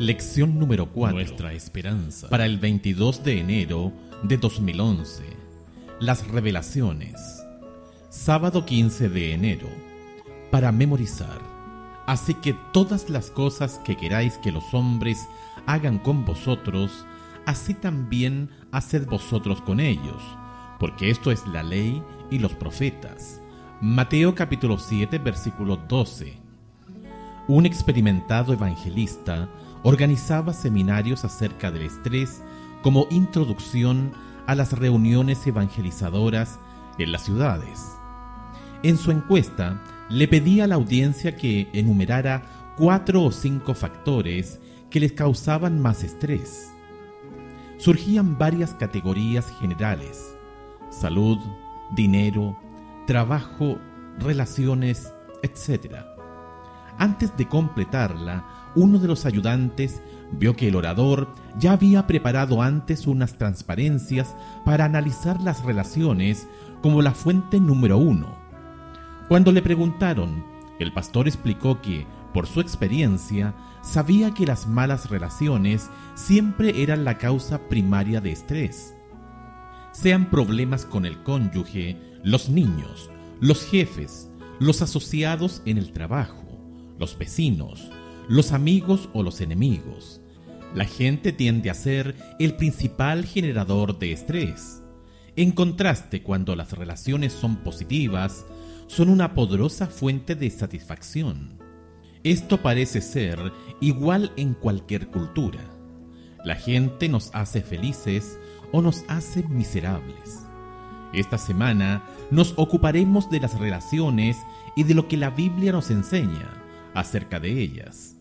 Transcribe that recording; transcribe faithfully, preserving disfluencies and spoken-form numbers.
Lección número cuatro. Nuestra esperanza. Para el veintidós de enero de dos mil once. Las revelaciones. Sábado quince de enero. Para memorizar. Así que todas las cosas que queráis que los hombres hagan con vosotros, así también haced vosotros con ellos, porque esto es la ley y los profetas. Mateo capítulo siete, versículo doce. Un experimentado evangelista organizaba seminarios acerca del estrés como introducción a las reuniones evangelizadoras en las ciudades. En su encuesta, le pedía a la audiencia que enumerara cuatro o cinco factores que les causaban más estrés. Surgían varias categorías generales: salud, dinero, trabajo, relaciones, etcétera. Antes de completarla, uno de los ayudantes vio que el orador ya había preparado antes unas transparencias para analizar las relaciones como la fuente número uno. Cuando le preguntaron, el pastor explicó que, por su experiencia, sabía que las malas relaciones siempre eran la causa primaria de estrés. Sean problemas con el cónyuge, los niños, los jefes, los asociados en el trabajo, los vecinos, los amigos o los enemigos. La gente tiende a ser el principal generador de estrés. En contraste, cuando las relaciones son positivas, son una poderosa fuente de satisfacción. Esto parece ser igual en cualquier cultura. La gente nos hace felices o nos hace miserables. Esta semana nos ocuparemos de las relaciones y de lo que la Biblia nos enseña acerca de ellas.